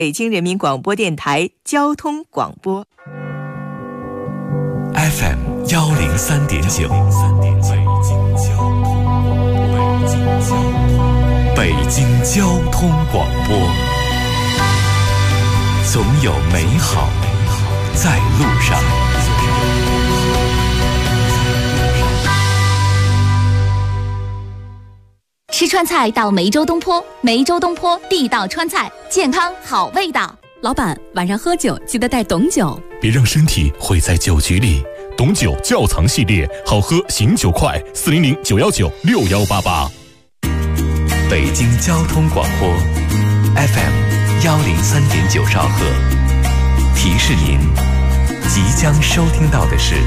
北京人民广播电台交通广播 FM 103.9，北京交通广播，总有美好在路上。 吃川菜到梅州东坡，梅州东坡地道川菜，健康好味道。 老板，晚上喝酒记得带董酒， 别让身体毁在酒局里。董酒窖藏系列，好喝醒酒快，400-919-6188。北京交通广播 FM 103.9兆赫，提示您即将收听到的是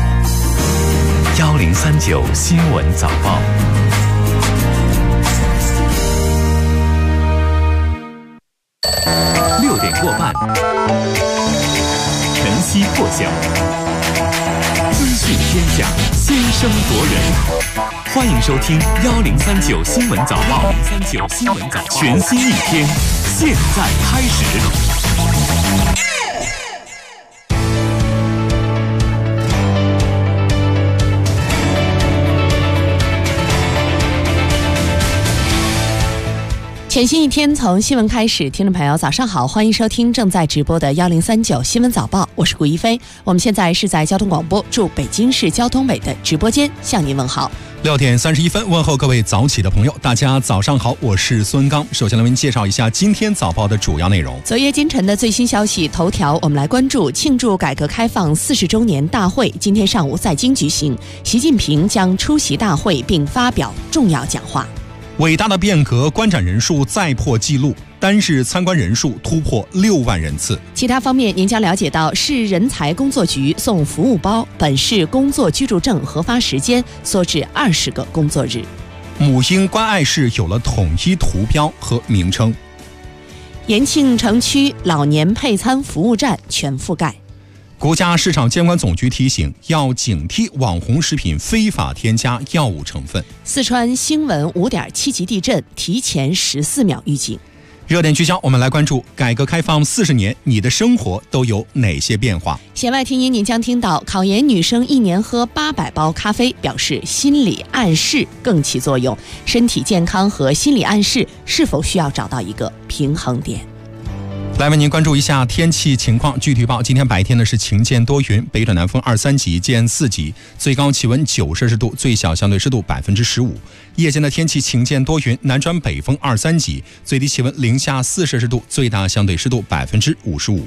1039新闻早报。6点过半，晨曦破晓，资讯天下，先声夺人。欢迎收听1039新闻早报，全新一天，现在开始。 全新一天从新闻开始，听众朋友早上好，欢迎收听正在直播的1039新闻早报，我是顾一飞。我们现在是在交通广播驻北京市交通委的直播间向您问好。 6点31分，问候各位早起的朋友，大家早上好，我是孙刚。首先来为您介绍一下今天早报的主要内容。 昨夜今晨的最新消息头条，我们来关注庆祝改革开放40周年大会，今天上午在京举行，习近平将出席大会并发表重要讲话。 伟大的变革，观展人数再破纪录，单日参观人数突破6万人次。 其他方面，您将了解到，市人才工作局送服务包，本市工作居住证核发时间缩至20个工作日。 母婴关爱室有了统一图标和名称。 延庆城区老年配餐服务站全覆盖。 国家市场监管总局提醒，要警惕网红食品非法添加药物成分。 四川新闻5.7级地震，提前14秒预警。 热点聚焦，我们来关注改革开放40年，你的生活都有哪些变化？ 弦外听音，您将听到考研女生1年喝800包咖啡，表示心理暗示更起作用。身体健康和心理暗示是否需要找到一个平衡点？ 来为您关注一下天气情况。具体报，今天白天呢是晴间多云，北转南风2-3级见4级，最高气温9摄氏度，最小相对湿度15%。夜间的天气晴间多云，南转北风2-3级，最低气温零下4摄氏度，最大相对湿度55%。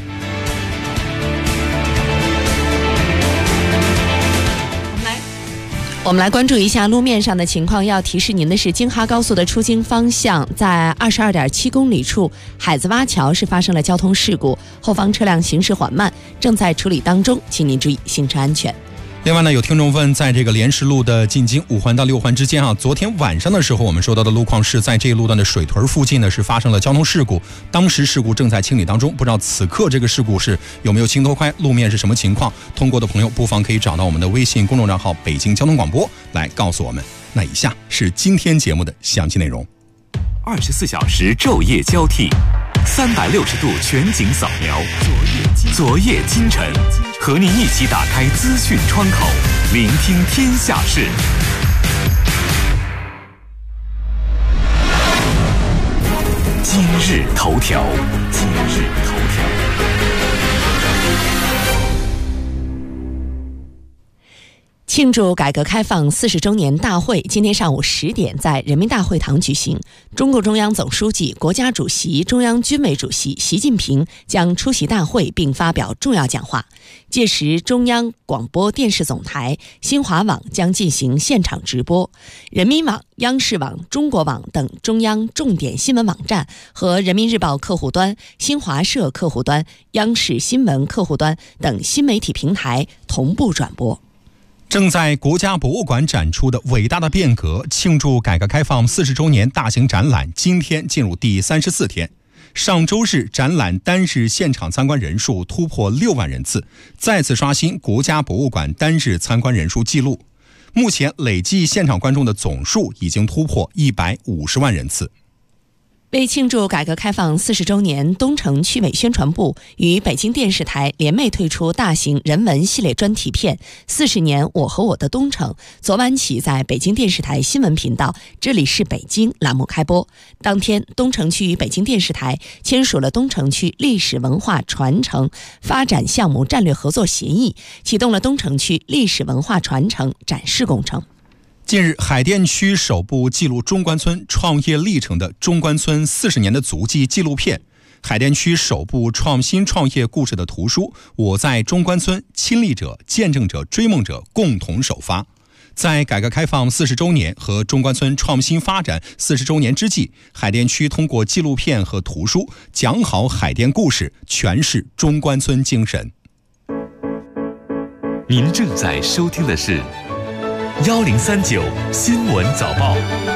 我们来关注一下路面上的情况。要提示您的是，京哈高速的出京方向，在22.7公里处海子洼桥是发生了交通事故，后方车辆行驶缓慢，正在处理当中，请您注意行车安全。 另外呢，有听众问，在这个莲石路的进京5环到6环之间昨天晚上的时候，我们收到的路况是在这一路段的水屯附近呢是发生了交通事故，当时事故正在清理当中，不知道此刻这个事故是有没有轻脱快，路面是什么情况？通过的朋友不妨可以找到我们的微信公众账号北京交通广播来告诉我们。那以下是今天节目的详细内容。 24小时昼夜交替，360度全景扫描，昨夜今晨，和您一起打开资讯窗口，聆听天下事。今日头条。 庆祝改革开放40周年大会今天上午10点在人民大会堂举行，中共中央总书记、国家主席、中央军委主席习近平将出席大会并发表重要讲话。届时，中央广播电视总台、新华网将进行现场直播，人民网、央视网、中国网等中央重点新闻网站和人民日报客户端、新华社客户端、央视新闻客户端等新媒体平台同步转播。 正在国家博物馆展出的伟大的变革庆祝改革开放40周年大型展览今天进入第34天。上周日展览单日现场参观人数突破6万人次，再次刷新国家博物馆单日参观人数纪录。目前累计现场观众的总数已经突破150万人次。 为庆祝改革开放40周年，东城区委宣传部与北京电视台联袂推出大型人文系列专题片《40年我和我的东城》，昨晚起在北京电视台新闻频道《这里是北京》栏目开播。当天，东城区与北京电视台签署了东城区历史文化传承发展项目战略合作协议，启动了东城区历史文化传承展示工程。 近日，海淀区首部记录中关村创业历程的中关村40年的足迹纪录片，海淀区首部创新创业故事的图书《我在中关村》，亲历者、见证者、追梦者共同首发。在改革开放40周年和中关村创新发展40周年之际，海淀区通过纪录片和图书讲好海淀故事，诠释中关村精神。 您正在收听的是1039新闻早报。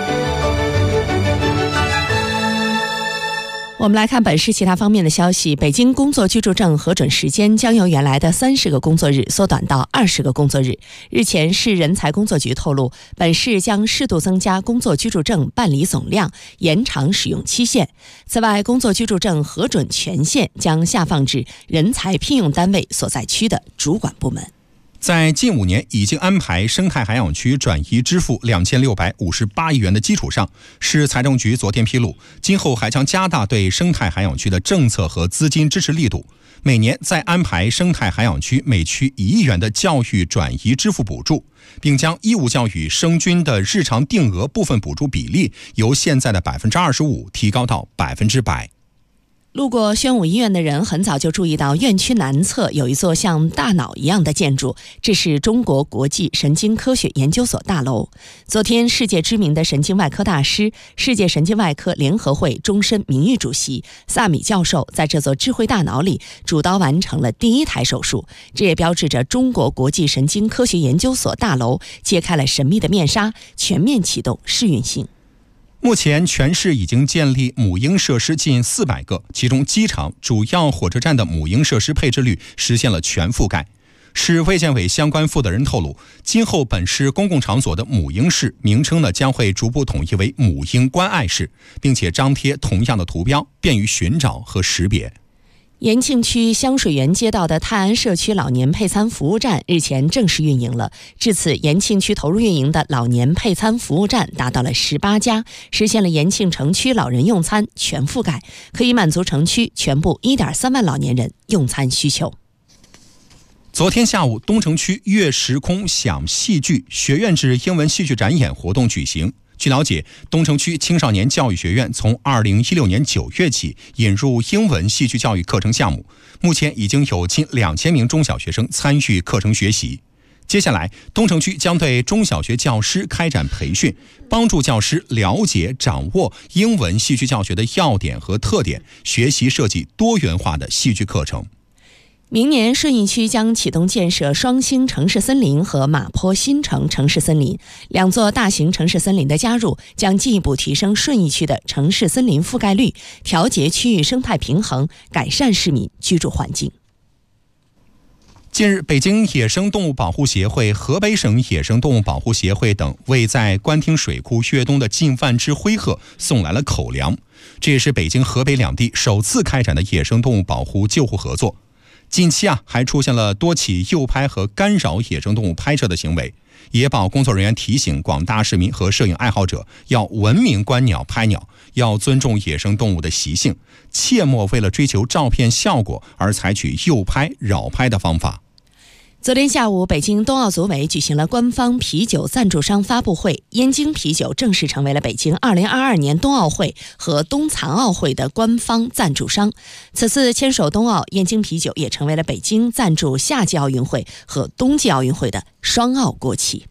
我们来看本市其他方面的消息。北京工作居住证核准时间将由原来的30个工作日缩短到20个工作日。日前，市人才工作局透露，本市将适度增加工作居住证办理总量，延长使用期限。此外，工作居住证核准权限将下放至人才聘用单位所在区的主管部门。 在近5年已经安排生态海洋区转移支付2658亿元的基础上，市财政局昨天披露，今后还将加大对生态海洋区的政策和资金支持力度，每年再安排生态海洋区每区1亿元的教育转移支付补助，并将义务教育生均的日常定额部分补助比例由现在的25%提高到100%。 路过宣武医院的人很早就注意到院区南侧有一座像大脑一样的建筑，这是中国国际神经科学研究所大楼。昨天，世界知名的神经外科大师、世界神经外科联合会终身名誉主席萨米教授在这座智慧大脑里主刀完成了第1台手术，这也标志着中国国际神经科学研究所大楼揭开了神秘的面纱，全面启动试运行。 目前全市已经建立母婴设施近400个，其中机场、主要火车站的母婴设施配置率实现了全覆盖。市卫健委相关负责人透露，今后本市公共场所的母婴室名称将会逐步统一为母婴关爱室，并且张贴同样的图标，便于寻找和识别。 延庆区香水园街道的泰安社区老年配餐服务站日前正式运营了。至此，延庆区投入运营的老年配餐服务站达到了18家，实现了延庆城区老人用餐全覆盖，可以满足城区全部1.3万老年人用餐需求。 昨天下午，东城区月时空想戏剧学院制英文戏剧展演活动举行。据了解，东城区青少年教育学院从2016年9月起引入英文戏剧教育课程项目，目前已经有近2000名中小学生参与课程学习。接下来，东城区将对中小学教师开展培训，帮助教师了解、掌握英文戏剧教学的要点和特点，学习设计多元化的戏剧课程。 明年顺义区将启动建设双星城市森林和马坡新城城市森林2座大型城市森林的加入，将进一步提升顺义区的城市森林覆盖率，调节区域生态平衡，改善市民居住环境。 近日，北京野生动物保护协会、河北省野生动物保护协会等为在官厅水库越冬的近万只灰鹤送来了口粮，这也是北京、河北2地首次开展的野生动物保护救护合作。近期还出现了多起诱拍和干扰野生动物拍摄的行为。野保工作人员提醒广大市民和摄影爱好者要文明观鸟拍鸟，要尊重野生动物的习性，切莫为了追求照片效果而采取诱拍、扰拍的方法。 昨天下午，北京冬奥组委举行了官方啤酒赞助商发布会，燕京啤酒正式成为了北京2022年冬奥会和冬残奥会的官方赞助商。此次牵手冬奥，燕京啤酒也成为了北京赞助夏季奥运会和冬季奥运会的双奥国旗。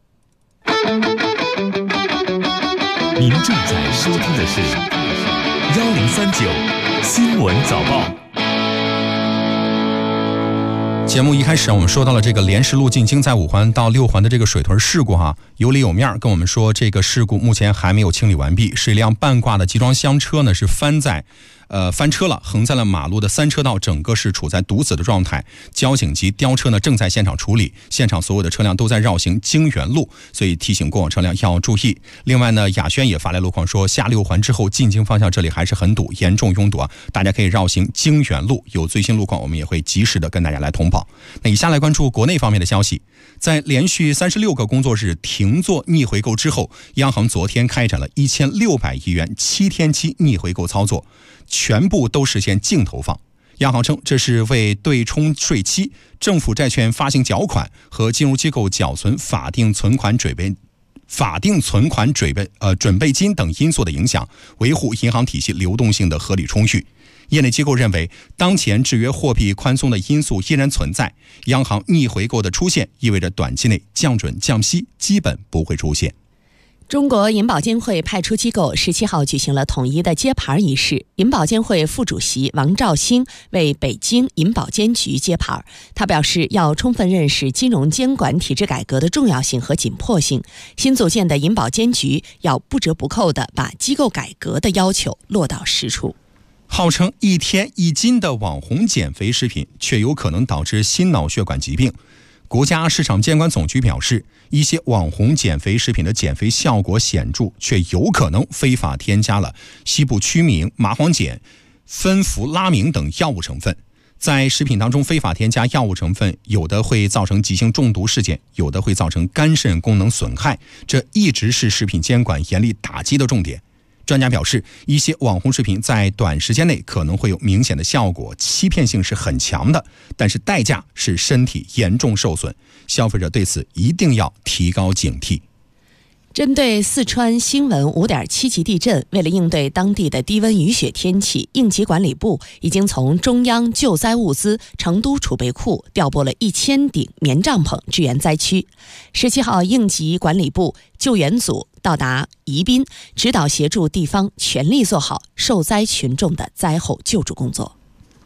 您正在收听的是1039新闻早报。 节目一开始我们说到了这个莲石路进京在5环到6环的这个水屯事故有理有面跟我们说，这个事故目前还没有清理完毕，是一辆半挂的集装箱车呢是翻在翻车了，横在了马路的3车道，整个是处在堵死的状态。交警及吊车呢正在现场处理，现场所有的车辆都在绕行京园路，所以提醒过往车辆要注意。另外呢，雅轩也发来路况说，下6环之后进京方向这里还是很堵，严重拥堵啊，大家可以绕行京园路。有最新路况我们也会及时的跟大家来通报。那以下来关注国内方面的消息。在连续36个工作日停做逆回购之后，央行昨天开展了1600亿元7天期逆回购操作，全部都实现净投放。央行称，这是为对冲税期、政府债券发行缴款和金融机构缴存法定存款准备金等因素的影响，维护银行体系流动性的合理充裕。业内机构认为，当前制约货币宽松的因素依然存在，央行逆回购的出现意味着短期内降准降息基本不会出现。 中国银保监会派出机构17号举行了统一的揭牌仪式，银保监会副主席王兆兴为北京银保监局揭牌。他表示，要充分认识金融监管体制改革的重要性和紧迫性，新组建的银保监局要不折不扣地把机构改革的要求落到实处。 号称1天1斤的网红减肥食品，却有可能导致心脑血管疾病。国家市场监管总局表示，一些网红减肥食品的减肥效果显著，却有可能非法添加了西部曲明、麻黄碱、芬福拉明等药物成分。在食品当中非法添加药物成分，有的会造成急性中毒事件，有的会造成肝肾功能损害，这一直是食品监管严厉打击的重点。专家表示，一些网红食品在短时间内可能会有明显的效果，欺骗性是很强的，但是代价是身体严重受损，消费者对此一定要提高警惕。 针对四川新闻5.7级地震，为了应对当地的低温雨雪天气，应急管理部已经从中央救灾物资成都储备库调拨了1000顶棉帐篷支援灾区。17号，应急管理部救援组到达宜宾，指导协助地方全力做好受灾群众的灾后救助工作。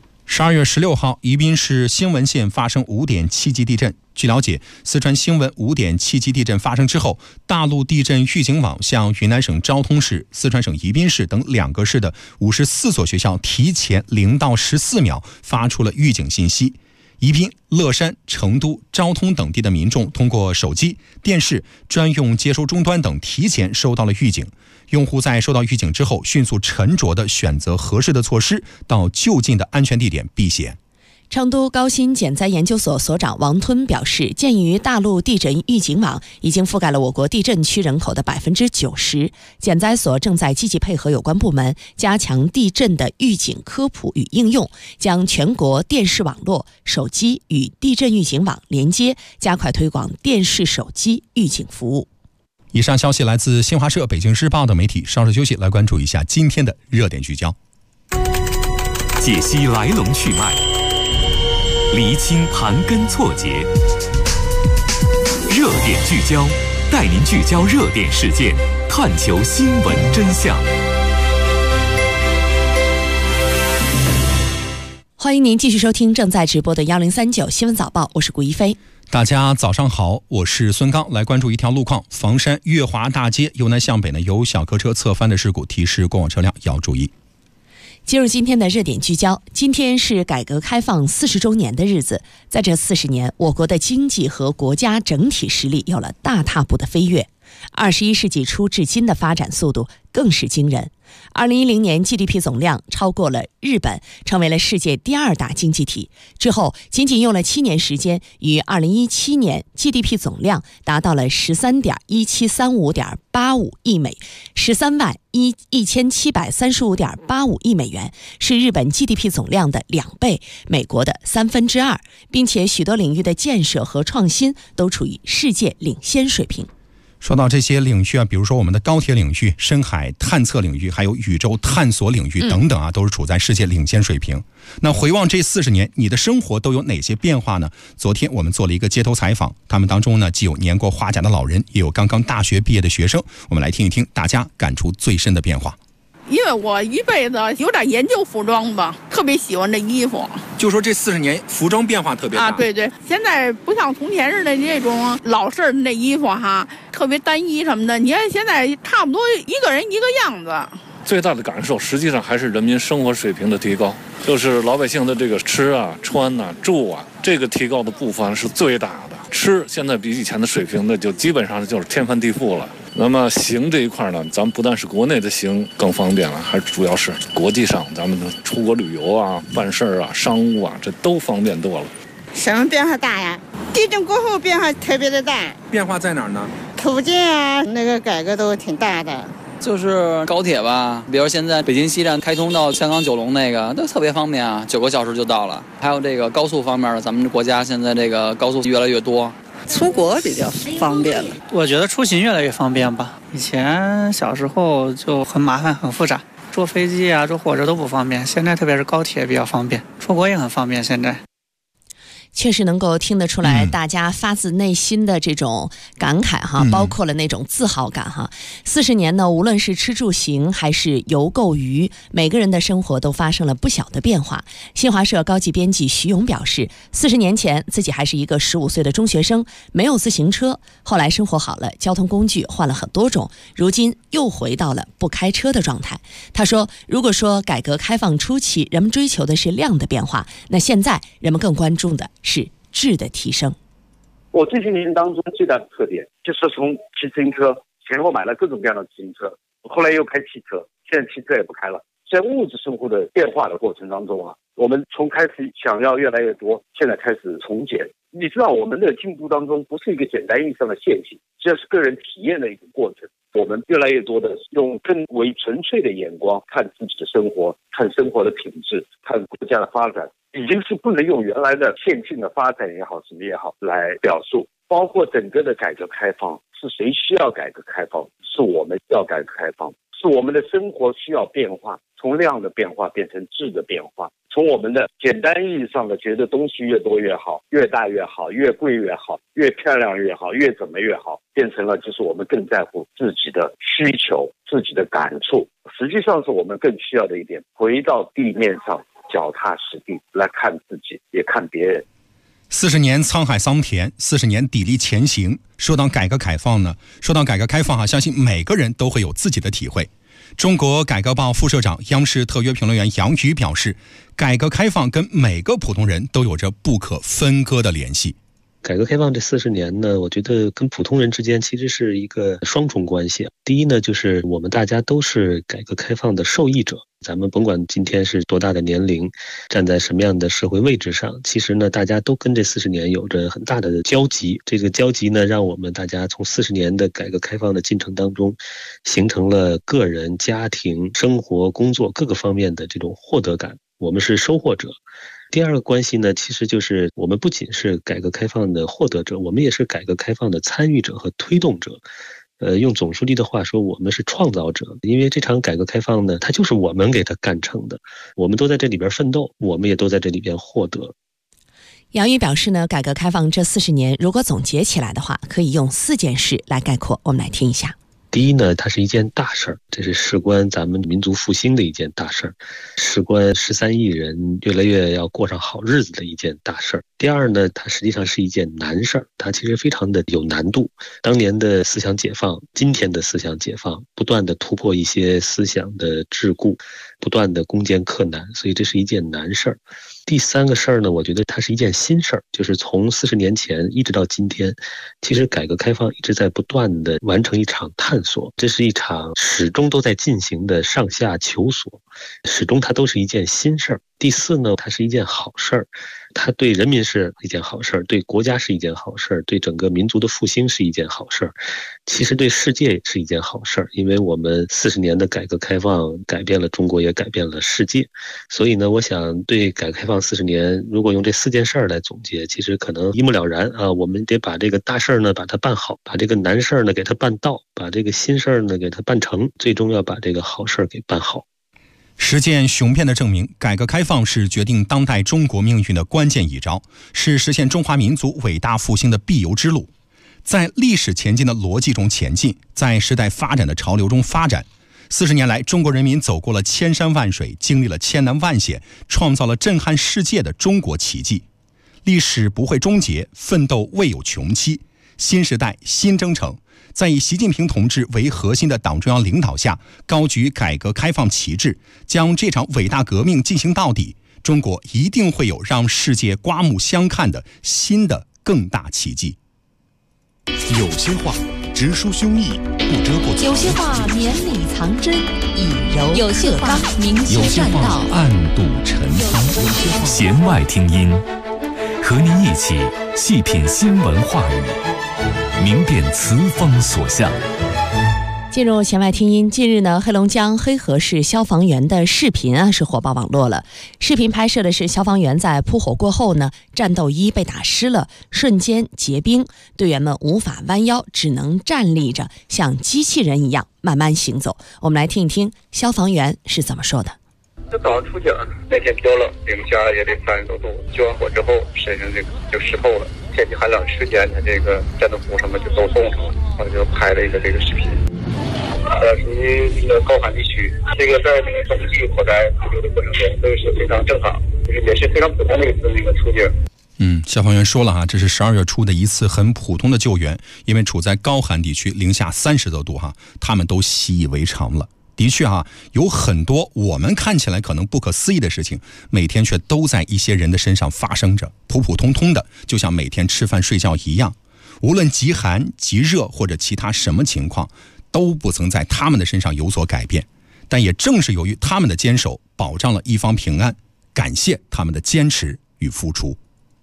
12月16号，宜宾市兴文县发生5.7级地震。据了解，四川兴文5.7级地震发生之后，大陆地震预警网向云南省昭通市、四川省宜宾市等2个市的54所学校提前0到14秒发出了预警信息。宜宾、乐山、成都、昭通等地的民众通过手机、电视、专用接收终端等提前收到了预警。用户在收到预警之后，迅速沉着地选择合适的措施，到就近的安全地点避险。 成都高新减灾研究所所长王吞表示，鉴于大陆地震预警网已经覆盖了我国地震区人口的90%，减灾所正在积极配合有关部门，加强地震的预警科普与应用，将全国电视网络、手机与地震预警网连接，加快推广电视、手机预警服务。 以上消息来自新华社、北京日报的媒体。稍事休息，来关注一下今天的热点聚焦， 解析来龙去脉，厘清盘根错节，热点聚焦，带您聚焦热点事件，探求新闻真相。 欢迎您继续收听正在直播的1039新闻早报，我是顾一飞。 大家早上好，我是孙刚。来关注一条路况，房山月华大街由南向北呢有小客车侧翻的事故，提示过往车辆要注意。 进入今天的热点聚焦，今天是改革开放40周年的日子，在这40年，我国的经济和国家整体实力有了大踏步的飞跃。21世纪初至今的发展速度更是惊人。2010年 GDP 总量超过了日本，成为了世界第2大经济体。之后仅仅用了7年时间，于2017年 GDP 总量达到了13.1735.85亿美131735.85亿美元，是日本 GDP 总量的2倍，美国的2/3，并且许多领域的建设和创新都处于世界领先水平。 说到这些领域啊，比如说我们的高铁领域、深海探测领域，还有宇宙探索领域等等啊，都是处在世界领先水平。那回望这40年，你的生活都有哪些变化呢？昨天我们做了一个街头采访，他们当中呢，既有年过花甲的老人，也有刚刚大学毕业的学生。我们来听一听大家感触最深的变化。 因为我一辈子有点研究服装吧，特别喜欢这衣服。 就说这40年服装变化特别大啊，对对，现在不像从前似的这种老式的衣服哈，特别单一什么的。你看现在差不多一个人一个样子。 最大的感受实际上还是人民生活水平的提高，就是老百姓的这个吃啊、穿啊、住啊，这个提高的步伐是最大的。吃现在比以前的水平呢，就基本上就是天翻地覆了。那么行这一块呢，咱们不但是国内的行更方便了，还主要是国际上咱们的出国旅游啊、办事啊、商务啊，这都方便多了。 什么变化大呀？地震过后变化特别的大。 变化在哪儿呢？ 土建啊，那个改革都挺大的。 就是高铁吧，比如现在北京西站开通到香港九龙那个都特别方便啊，9个小时就到了。还有这个高速方面的，咱们国家现在这个高速越来越多， 出国比较方便了。 我觉得出行越来越方便吧，以前小时候就很麻烦很复杂，坐飞机啊坐火车都不方便，现在特别是高铁比较方便，出国也很方便。现在确实能够听得出来大家发自内心的这种感慨哈，包括了那种自豪感哈。40年呢，无论是吃住行还是游购娱，每个人的生活都发生了不小的变化。新华社高级编辑徐勇表示，40年前自己还是一个15岁的中学生，没有自行车，后来生活好了，交通工具换了很多种，如今又回到了不开车的状态。他说，如果说改革开放初期人们追求的是量的变化，那现在人们更关注的是质的提升。 我这些年当中最大的特点就是从骑自行车，前后买了各种各样的自行车，后来又开汽车，现在汽车也不开了。在物质生活的变化的过程当中啊，我们从开始想要越来越多，现在开始从简。你知道我们的进步当中不是一个简单意义上的线性，这是个人体验的一个过程。我们越来越多的用更为纯粹的眼光看自己的生活，看生活的品质，看国家的发展，已经是不能用原来的线性的发展也好什么也好来表述。包括整个的改革开放，是谁需要改革开放？是我们需要改革开放，是我们的生活需要变化，从量的变化变成质的变化，从我们的简单意义上的觉得东西越多越好，越大越好，越贵越好，越漂亮越好，越怎么越好，变成了就是我们更在乎自己的需求，自己的感触。实际上是我们更需要的一点，回到地面上，脚踏实地来看自己，也看别人。 40年沧海桑田，40年砥砺前行。说到改革开放呢，相信每个人都会有自己的体会。中国改革报副社长、央视特约评论员杨宇表示，改革开放跟每个普通人都有着不可分割的联系。 改革开放这40年呢，我觉得跟普通人之间其实是一个双重关系。第一呢，就是我们大家都是改革开放的受益者，咱们甭管今天是多大的年龄，站在什么样的社会位置上，其实呢，大家都跟这40年有着很大的交集。这个交集呢，让我们大家从40年的改革开放的进程当中，形成了个人、家庭、生活、工作各个方面的这种获得感，我们是收获者。第二个关系呢，其实就是我们不仅是改革开放的获得者，我们也是改革开放的参与者和推动者。用总书记的话说，我们是创造者，因为这场改革开放呢，它就是我们给它干成的，我们都在这里边奋斗，我们也都在这里边获得。 杨宇表示呢，改革开放这40年如果总结起来的话，可以用4件事来概括，我们来听一下。 第一呢，它是一件大事儿，这是事关咱们民族复兴的一件大事儿，事关13亿人越来越要过上好日子的一件大事儿。第二呢，它实际上是一件难事儿，它其实非常的有难度。当年的思想解放，今天的思想解放，不断的突破一些思想的桎梏，不断的攻坚克难，所以这是一件难事儿。第三个事儿呢，我觉得它是一件新事儿，就是从40年前一直到今天，其实改革开放一直在不断的完成一场探索，这是一场始终都在进行的上下求索，始终它都是一件新事儿。第四呢，它是一件好事儿，它对人民是一件好事儿，对国家是一件好事儿，对整个民族的复兴是一件好事儿，其实对世界也是一件好事儿，因为我们40年的改革开放改变了中国，也改变了世界。所以呢，我想对改革开放40年，如果用这4件事儿来总结，其实可能一目了然啊。我们得把这个大事儿呢把它办好，把这个难事儿呢给它办到，把这个新事儿呢给它办成，最终要把这个好事儿给办好。 实践雄辩地证明，改革开放是决定当代中国命运的关键一招，是实现中华民族伟大复兴的必由之路。在历史前进的逻辑中前进，在时代发展的潮流中发展。40年来，中国人民走过了千山万水，经历了千难万险，创造了震撼世界的中国奇迹。历史不会终结，奋斗未有穷期。新时代，新征程， 在以习近平同志为核心的党中央领导下，高举改革开放旗帜，将这场伟大革命进行到底，中国一定会有让世界刮目相看的新的更大奇迹。 有些话直抒胸臆，不遮不藏； 有些话绵里藏针，以柔有些话明学栈道， 暗度陈仓；弦外听音，和您一起细品新闻话语，明辨词风所向。 进入弦外听音，近日呢，黑龙江黑河市消防员的视频是火爆网络了。视频拍摄的是消防员在扑火过后呢，战斗衣被打湿了，瞬间结冰，队员们无法弯腰，只能站立着，像机器人一样慢慢行走。我们来听一听消防员是怎么说的。 这早上出警，那天比较冷，零下也得30多度，救完火之后，身上这个就湿透了。天气寒冷时间，他这个战斗服什么就都冻上了，我就拍了一个这个视频。属于这个高寒地区，这个在那个冬季火灾扑救的过程中，这个是非常正常，就是也是非常普通的一次那个出警。 消防员说了这是12月初的一次很普通的救援，因为处在高寒地区，零下30多度他们都习以为常了。的确有很多我们看起来可能不可思议的事情，每天却都在一些人的身上发生着，普普通通的，就像每天吃饭睡觉一样。无论极寒、极热或者其他什么情况，都不曾在他们的身上有所改变。但也正是由于他们的坚守，保障了一方平安，感谢他们的坚持与付出。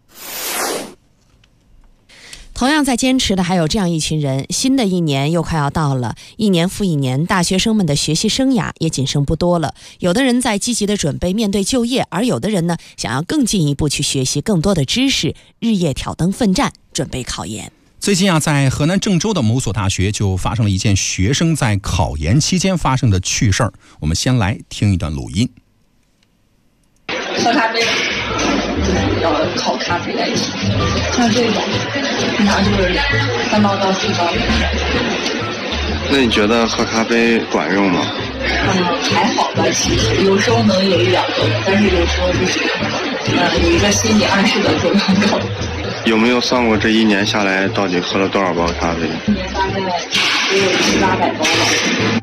同样在坚持的还有这样一群人，新的一年又快要到了，一年复一年，大学生们的学习生涯也仅剩不多了。有的人在积极的准备面对就业，而有的人呢，想要更进一步去学习更多的知识，日夜挑灯奋战，准备考研。 最近在河南郑州的某所大学就发生了一件学生在考研期间发生的趣事儿。我们先来听一段录音。 喝咖啡，要靠咖啡来提。像这种，平常就是3包到4包。 那你觉得喝咖啡管用吗？ 还好吧，其实有时候能有1-2个，但是有时候就是有一个心理暗示的作用够。 有没有算过这一年下来到底喝了多少包咖啡？ 一年大概也有700-800包吧。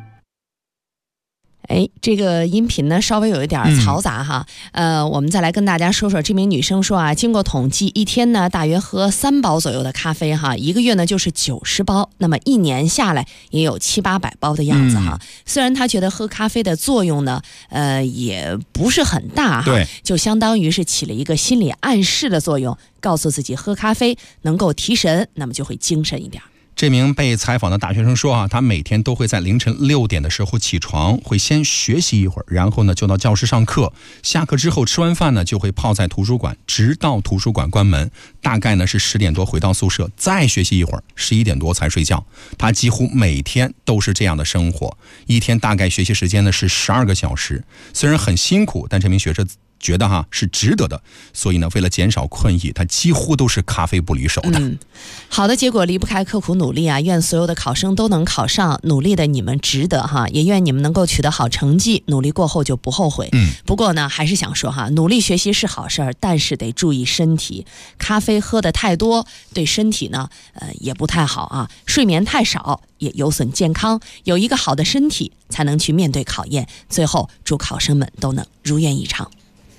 这个音频呢稍微有一点嘈杂我们再来跟大家说说，这名女生说经过统计，一天呢大约喝3包左右的咖啡一个月呢就是90包，那么一年下来也有700-800包的样子虽然她觉得喝咖啡的作用呢也不是很大对， 就相当于是起了一个心理暗示的作用，告诉自己喝咖啡能够提神，那么就会精神一点。 这名被采访的大学生说他每天都会在凌晨6点的时候起床，会先学习一会儿，然后呢就到教室上课，下课之后吃完饭呢就会泡在图书馆，直到图书馆关门，大概呢是10点多回到宿舍，再学习一会儿，11点多才睡觉。他几乎每天都是这样的生活，一天大概学习时间呢是12个小时，虽然很辛苦，但这名学生觉得是值得的，所以呢为了减少困意，他几乎都是咖啡不离手的。 好的结果离不开刻苦努力愿所有的考生都能考上，努力的你们值得也愿你们能够取得好成绩，努力过后就不后悔。不过呢还是想说努力学习是好事儿，但是得注意身体，咖啡喝得太多对身体呢也不太好睡眠太少也有损健康，有一个好的身体才能去面对考验。最后祝考生们都能如愿以偿。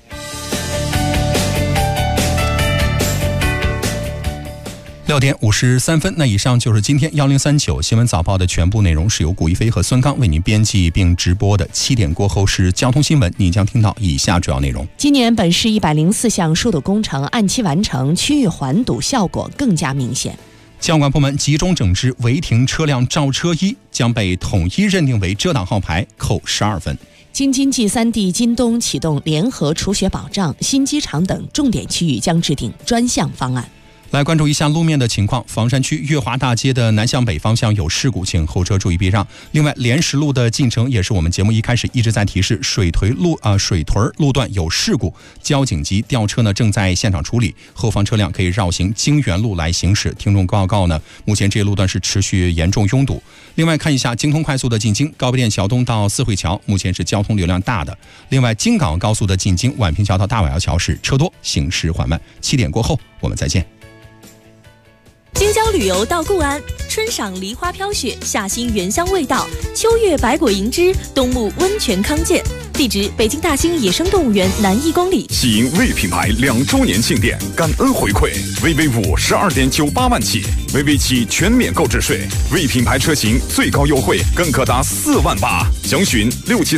6点53分，那以上就是今天1039新闻早报的全部内容，是由古一飞和孙刚为您编辑并直播的。7点过后是交通新闻，你将听到以下主要内容。 今年本市104项疏堵工程按期完成，区域缓堵效果更加明显。 交管部门集中整治违停车辆肇车衣，将被统一认定为遮挡号牌，扣12分。 京津冀3地今冬启动联合除雪保障，新机场等重点区域将制定专项方案。 来关注一下路面的情况，房山区月华大街的南向北方向有事故，请后车注意避让。另外，莲石路的进城也是我们节目一开始一直在提示，水屯路段有事故，交警及吊车呢正在现场处理，后方车辆可以绕行京园路来行驶。听众报告呢，目前这一路段是持续严重拥堵。另外看一下京通快速的进京，高碑店桥东到四惠桥目前是交通流量大的。另外京港高速的进京宛平桥到大瓦窑桥是车多，行驶缓慢。7点过后我们再见。 京郊旅游到固安，春赏梨花飘雪，夏欣原香味道，秋月百果迎之，冬沐温泉康健。地址：北京大兴野生动物园南1公里。 喜迎魏品牌2周年庆典，感恩回馈，VV5 12.98万起，VV7全免购置税，魏品牌车型最高优惠更可达4万8，详询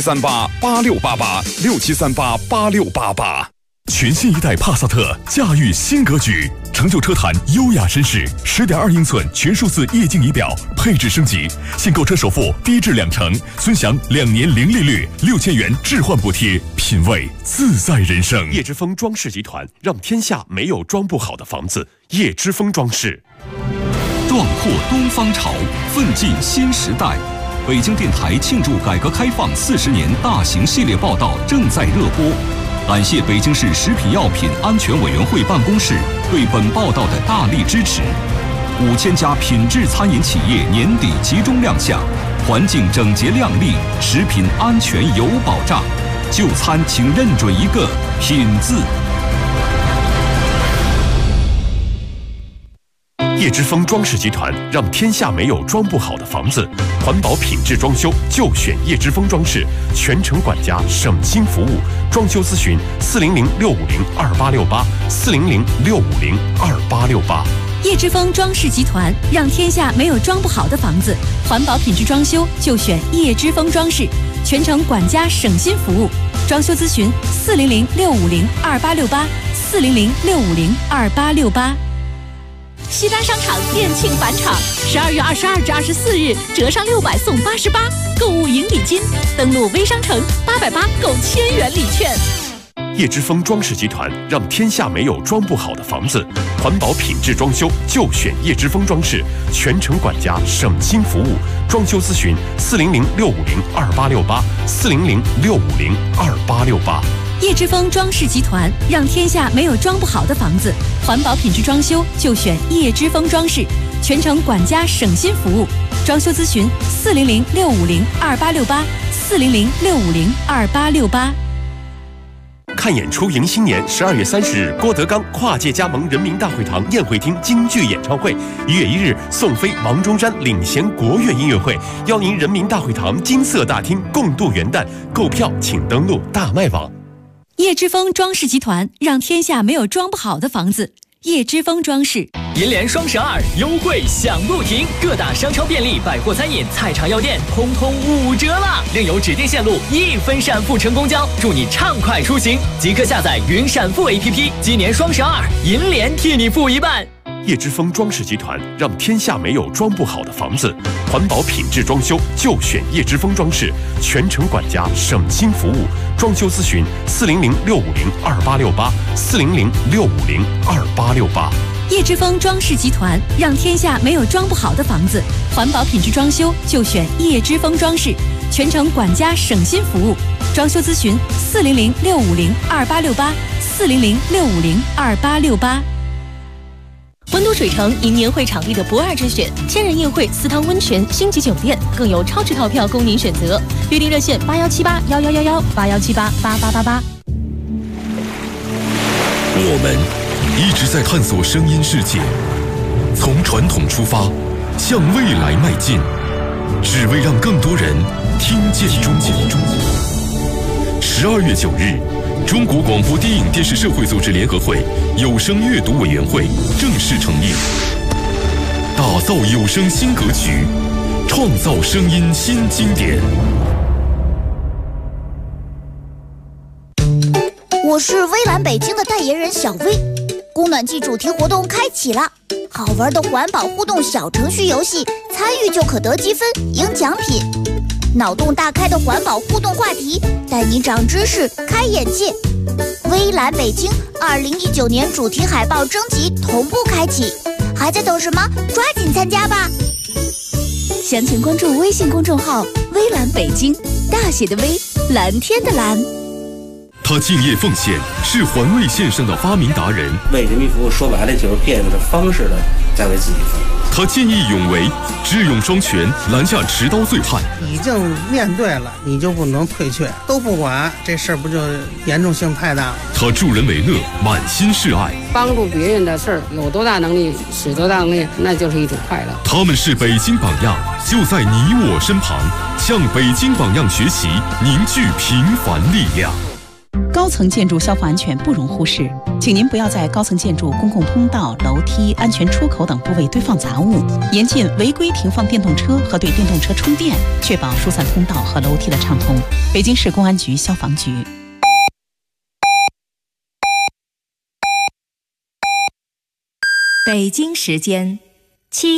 67388688，67388688。 全新一代帕萨特驾驭新格局，成就车坛优雅绅士。10.2英寸全数字液晶仪表，配置升级，现购车首付低至20%，尊享2年零利率，6000元置换补贴，品味自在人生。叶之峰装饰集团，让天下没有装不好的房子。叶之峰装饰。 壮阔东方潮，奋进新时代。北京电台庆祝改革开放40年大型系列报道正在热播。感谢北京市食品药品安全委员会办公室对本报道的大力支持。5000家品质餐饮企业年底集中亮相，环境整洁亮丽，食品安全有保障。就餐请认准一个“品”字。 叶之峰装饰集团，让天下没有装不好的房子。环保品质装修就选叶之峰装饰，全程管家，省心服务。装修咨询400-650-2868，400-650-2868。 叶之峰装饰集团，让天下没有装不好的房子。环保品质装修就选叶之峰装饰，全程管家，省心服务。装修咨询400-650-2868，400-650-2868。西单商场店庆返场，12月22至24日折上600送88，购物赢礼金。登录微商城880购1000元礼券。 叶之峰装饰集团，让天下没有装不好的房子。环保品质装修就选叶之峰装饰，全程管家，省心服务。装修咨询400-650-2868，400-650-2868。 叶之峰装饰集团，让天下没有装不好的房子。环保品质装修就选叶之峰装饰，全程管家，省心服务。装修咨询400-650-2868，400-650-2868。 看演出迎新年，12月30日，郭德纲跨界加盟人民大会堂宴会厅京剧演唱会。1月1日，宋飞、王中山领衔国乐音乐会，邀您人民大会堂金色大厅共度元旦。购票请登录大麦网。 叶之峰装饰集团，让天下没有装不好的房子。叶之峰装饰。 银联双12优惠享不停，各大商超便利、百货餐饮、菜场药店通通5折啦！另有指定线路1分闪付乘公交，祝你畅快出行。即刻下载云闪付 APP， 今年双12，银联替你付一半。 叶之峰装饰集团，让天下没有装不好的房子。环保品质装修就选叶之峰装饰，全程管家，省心服务。装修咨询400-650-2868，400-650-2868。 叶之峰装饰集团，让天下没有装不好的房子。环保品质装修就选叶之峰装饰，全程管家，省心服务。装修咨询400-650-2868，400-650-2868。温都水城迎年会场地的不二之选，千人宴会、4汤温泉、星级酒店，更有超值套票供您选择。预订热线81781111，8178888888。 我们一直在探索声音世界，从传统出发，向未来迈进，只为让更多人听见中国。12月9日。中国广播电影电视社会组织联合会有声阅读委员会正式成立，打造有声新格局，创造声音新经典。 我是微蓝北京的代言人小薇，供暖季主题活动开启了，好玩的环保互动小程序游戏，参与就可得积分赢奖品。脑洞大开的环保互动话题，带你长知识、开眼界。微蓝北京2019年主题海报征集同步开启，还在等什么？抓紧参加吧！详情关注微信公众号“微蓝北京”，大写的微，蓝天的蓝。 他敬业奉献，是环卫线上的发明达人。 为人民服务，说白了就是变着方式的在为自己服务。 他见义勇为，智勇双全，拦下持刀醉汉。 已经面对了，你就不能退却，都不管，这事儿不就严重性太大了？ 他助人为乐，满心是爱， 帮助别人的事儿，有多大能力使多大能力，那就是一种快乐。 他们是北京榜样，就在你我身旁，向北京榜样学习，凝聚平凡力量。 高层建筑消防安全不容忽视，请您不要在高层建筑公共通道、楼梯、安全出口等部位堆放杂物，严禁违规停放电动车和对电动车充电，确保疏散通道和楼梯的畅通。北京市公安局消防局。 北京时间7